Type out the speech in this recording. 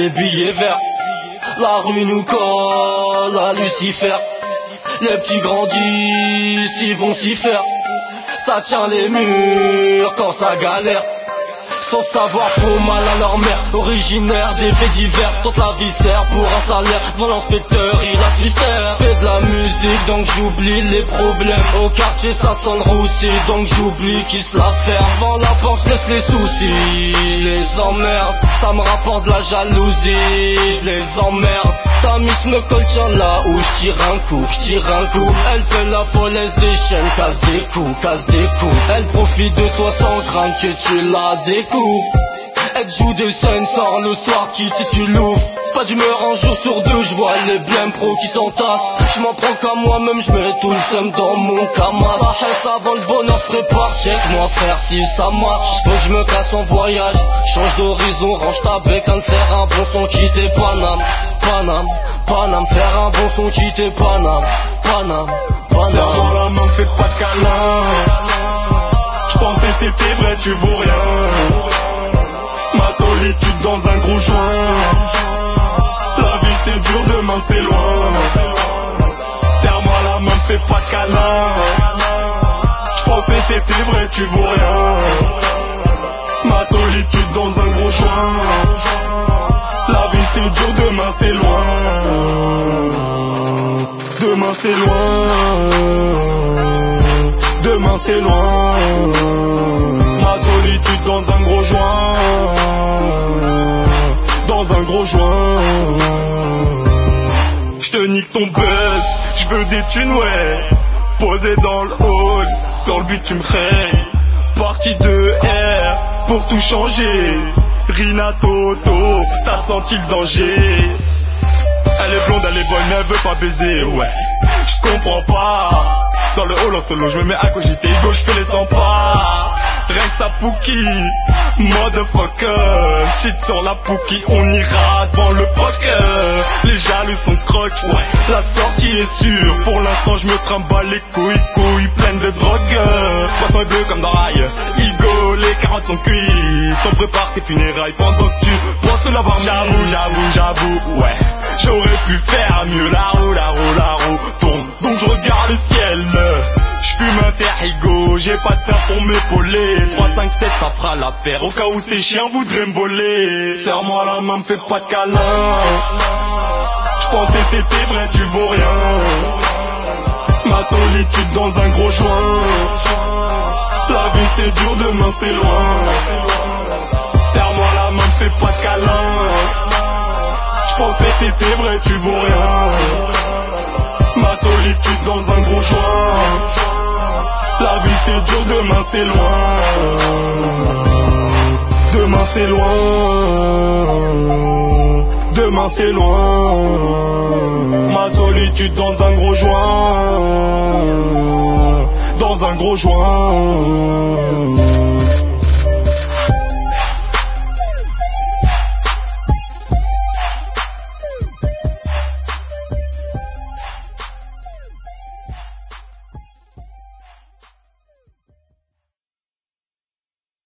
les billets verts. La rue nous colle à Lucifer. Les petits grandissent, ils vont s'y faire. Ça tient les murs quand ça galère. Sans savoir font mal à leur mère. Originaire des faits divers, toute la viscère pour un salaire. Devant l'inspecteur il assiste. Fais de la musique donc j'oublie les problèmes. Au quartier ça sent le roussi, donc j'oublie qui se la fait. Avant la porte laisse les soucis, je les emmerde. Ça me rapporte de la jalousie, je les emmerde. Ta miss me colle, tiens là où je tire un coup, Elle fait la follaise des chaînes, casse des coups. Elle profite de toi sans crainte que tu la découvres. Elle joue des scènes, sort le soir, quitte si tu l'ouvres. Pas d'humeur un jour sur deux, je vois les blèmes pros qui s'entassent. Je m'en prends qu'à moi-même, je mets tout le seum dans mon camas. La haisse avant le bonheur se prépare, check moi frère si ça marche. Faut que je me casse en voyage, change d'horizon, range ta bécane, faire un bon son, quitter Paname. Faire un bon son, quitter Paname. Serre-moi la main, fais pas de câlin. J'pensais que t'étais vrai, tu vaux rien. Ma solitude dans un gros joint. La vie c'est dur, demain c'est loin. Serre-moi la main, fais pas de câlin. J'pensais que t'étais vrai, tu vaux rien. Ma solitude dans un gros joint. La vie c'est dur, demain c'est loin. Demain c'est loin. Demain c'est loin. Ma solitude dans un gros joint. Dans un gros joint. J'te nique ton buzz, j'veux des thunes ouais. Posé dans le hall, sur le bitume cray. Partie de R pour tout changer. Rina Toto, t'as senti le danger. Elle est blonde, elle est bonne, elle veut pas baiser, ouais. J'comprends pas. Dans le hall en solo, j'me mets à cogiter, gauche fais les 100 pas. Rien que ça pouki, motherfucker. Cheat sur la pouki, on ira devant le poker. Les jaloux sont croques, ouais. La sortie est sûre, pour l'instant j'me trimballe les couilles pleines de drogue. Poisson est bleu comme dans rail, Igo, les carottes sont cuites. T'en prépares tes funérailles pendant que tu penses l'avoir. J'avoue, ouais. J'aurais pu faire mieux, la roue tourne, donc je regarde le ciel. J'fume un terrigo, j'ai pas de paire pour m'épauler. 3, 5, 7, ça fera l'affaire, au cas où ces chiens voudraient me voler. Serre-moi la main, me fais pas de câlin. J'pensais que t'étais vrai, tu vaux rien. Ma solitude dans un gros joint. La vie c'est dur, demain c'est loin. Serre-moi la main, me fais pas de câlin. J'pensais que t'étais vrai, tu vaux rien. Ma solitude dans un gros joint. La vie c'est dur, demain c'est loin. Demain c'est loin. Demain c'est loin. Ma solitude dans un gros joint. Dans un gros joint.